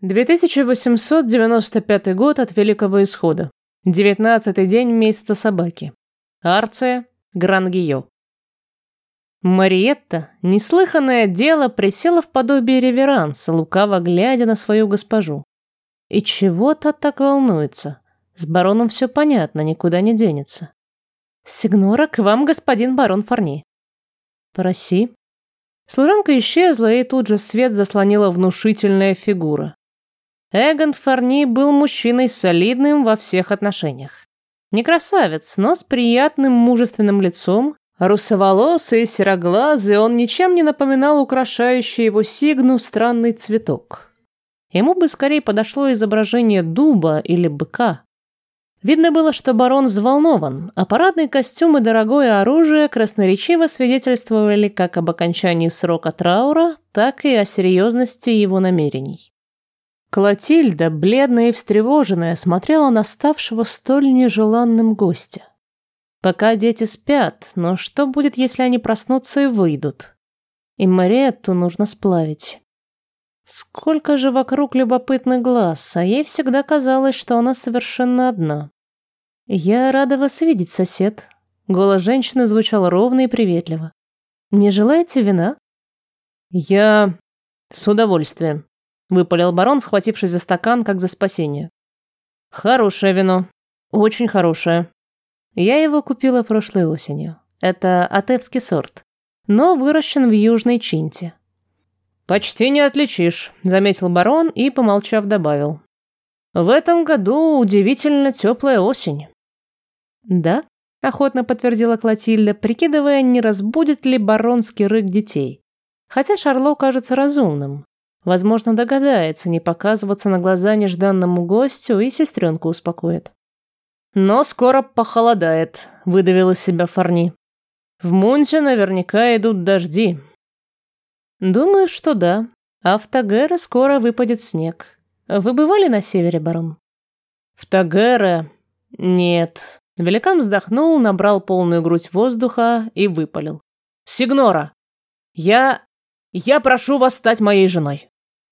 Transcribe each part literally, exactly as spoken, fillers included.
две тысячи восемьсот девяносто пятый год от Великого Исхода. Девятнадцатый день месяца собаки. Арция, Гран-Гийо. Мариетта, неслыханное дело, присела в подобие реверанса, лукаво глядя на свою госпожу. И чего-то так волнуется. С бароном все понятно, никуда не денется. «Сигнора, к вам господин барон Фарни». «Проси». Служанка исчезла, и тут же свет заслонила внушительная фигура. Эгон Фарни был мужчиной солидным во всех отношениях. Не красавец, но с приятным мужественным лицом, русоволосый и сероглазый, он ничем не напоминал украшающий его сигну странный цветок. Ему бы скорее подошло изображение дуба или быка. Видно было, что барон взволнован, а парадный костюм и дорогое оружие красноречиво свидетельствовали как об окончании срока траура, так и о серьезности его намерений. Клотильда, бледная и встревоженная, смотрела на ставшего столь нежеланным гостя. Пока дети спят, но что будет, если они проснутся и выйдут? И Мариетту нужно сплавить. Сколько же вокруг любопытных глаз, а ей всегда казалось, что она совершенно одна. «Я рада вас видеть, сосед». Голос женщины звучал ровно и приветливо. «Не желаете вина?» «Я... с удовольствием», — выпалил барон, схватившись за стакан, как за спасение. «Хорошее вино. Очень хорошее. Я его купила прошлой осенью. Это атевский сорт, но выращен в Южной Чинте». «Почти не отличишь», — заметил барон и, помолчав, добавил. «В этом году удивительно теплая осень». «Да», — охотно подтвердила Клотильда, прикидывая, не разбудит ли баронский рык детей. Хотя Шарло кажется разумным. Возможно, догадается не показываться на глаза нежданному гостю и сестренку успокоит. «Но скоро похолодает», — выдавил из себя Фарни. «В Мунте наверняка идут дожди». «Думаю, что да. А в Тагере скоро выпадет снег. Вы бывали на севере, барон?» «В Тагере? Нет». Великан вздохнул, набрал полную грудь воздуха и выпалил. «Сигнора, я... я прошу вас стать моей женой».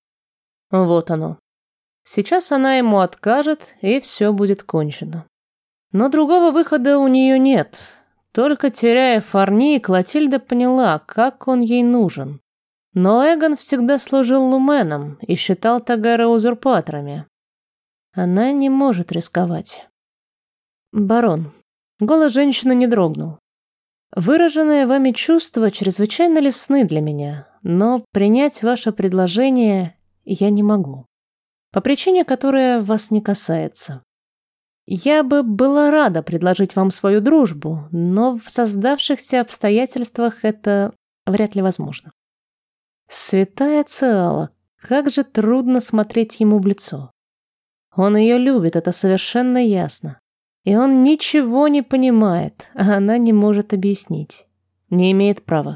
Вот оно. Сейчас она ему откажет, и все будет кончено. Но другого выхода у нее нет. Только теряя Фарни, Клотильда поняла, как он ей нужен. Но Эгон всегда служил луменом и считал Тагера узурпаторами. Она не может рисковать. «Барон», голос женщины не дрогнул. «Выраженные вами чувства чрезвычайно лестны для меня, но принять ваше предложение я не могу. По причине, которая вас не касается. Я бы была рада предложить вам свою дружбу, но в создавшихся обстоятельствах это вряд ли возможно». Святая Циала, как же трудно смотреть ему в лицо. Он ее любит, это совершенно ясно. И он ничего не понимает, а она не может объяснить. Не имеет права.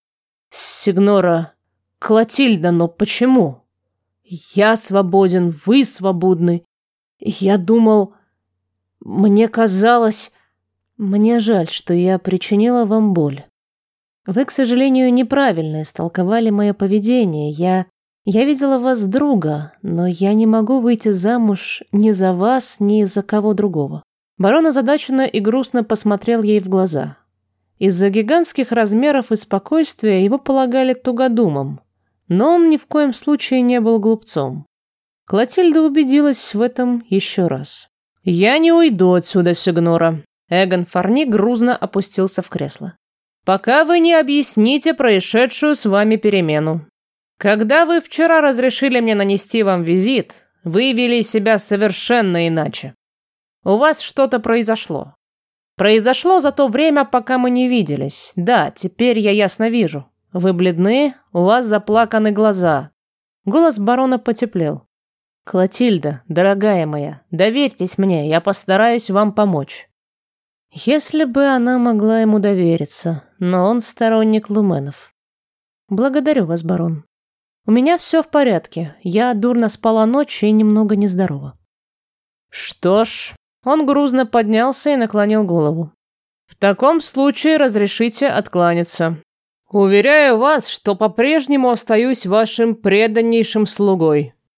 «Сигнора Клотильда, но почему? Я свободен, вы свободны. Я думал... Мне казалось... Мне жаль, что я причинила вам боль. Вы, к сожалению, неправильно истолковали мое поведение. Я... Я видела вас друга, но я не могу выйти замуж ни за вас, ни за кого другого». Барон озадаченно и грустно посмотрел ей в глаза. Из-за гигантских размеров и спокойствия его полагали тугодумом, но он ни в коем случае не был глупцом. Клотильда убедилась в этом еще раз. «Я не уйду отсюда, сигнора». Эгон Фарни грузно опустился в кресло. «Пока вы не объясните происшедшую с вами перемену. Когда вы вчера разрешили мне нанести вам визит, вы вели себя совершенно иначе. У вас что-то произошло. Произошло за то время, пока мы не виделись. Да, теперь я ясно вижу. Вы бледны, у вас заплаканы глаза». Голос барона потеплел. «Клотильда, дорогая моя, доверьтесь мне, я постараюсь вам помочь». Если бы она могла ему довериться, но он сторонник луменов. «Благодарю вас, барон. У меня все в порядке, я дурно спала ночь и немного нездорова». «Что ж...» Он грузно поднялся и наклонил голову. «В таком случае разрешите откланяться. Уверяю вас, что по-прежнему остаюсь вашим преданнейшим слугой».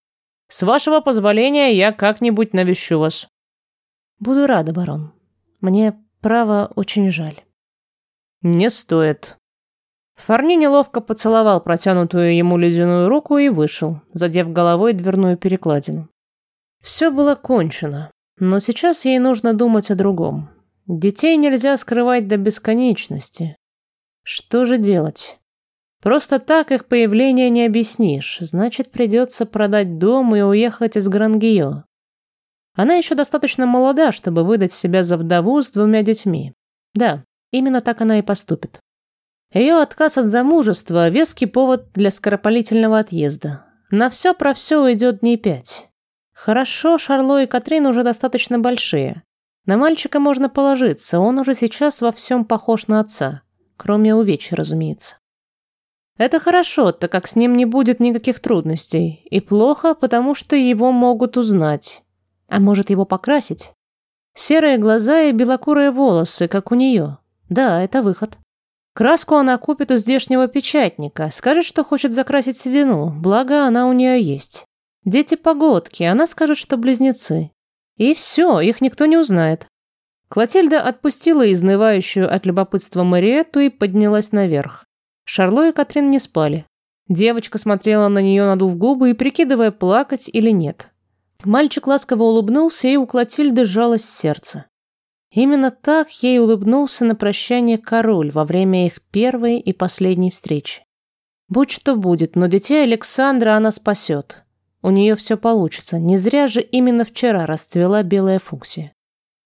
С вашего позволения я как-нибудь навещу вас». «Буду рада, барон. Мне, право, очень жаль». «Не стоит». Фарни неловко поцеловал протянутую ему ледяную руку и вышел, задев головой дверную перекладину. Все было кончено, но сейчас ей нужно думать о другом. Детей нельзя скрывать до бесконечности. Что же делать? Просто так их появление не объяснишь, значит, придется продать дом и уехать из Грангио. Она еще достаточно молода, чтобы выдать себя за вдову с двумя детьми. Да, именно так она и поступит. Ее отказ от замужества – веский повод для скоропалительного отъезда. На все про все уйдет дней пять. Хорошо, Шарло и Катрин уже достаточно большие. На мальчика можно положиться, он уже сейчас во всем похож на отца. Кроме увечья, разумеется. Это хорошо, так как с ним не будет никаких трудностей. И плохо, потому что его могут узнать. А может, его покрасить? Серые глаза и белокурые волосы, как у нее. Да, это выход. Краску она купит у здешнего печатника, скажет, что хочет закрасить седину, благо она у нее есть. Дети-погодки, она скажет, что близнецы. И все, их никто не узнает. Клотильда отпустила изнывающую от любопытства Мариетту и поднялась наверх. Шарло и Катрин не спали. Девочка смотрела на нее, надув губы и прикидывая, плакать или нет. Мальчик ласково улыбнулся, и у Клотильды сжалось сердце. Именно так ей улыбнулся на прощание король во время их первой и последней встречи. Будь что будет, но детей Александра она спасет. У нее все получится, не зря же именно вчера расцвела белая фуксия.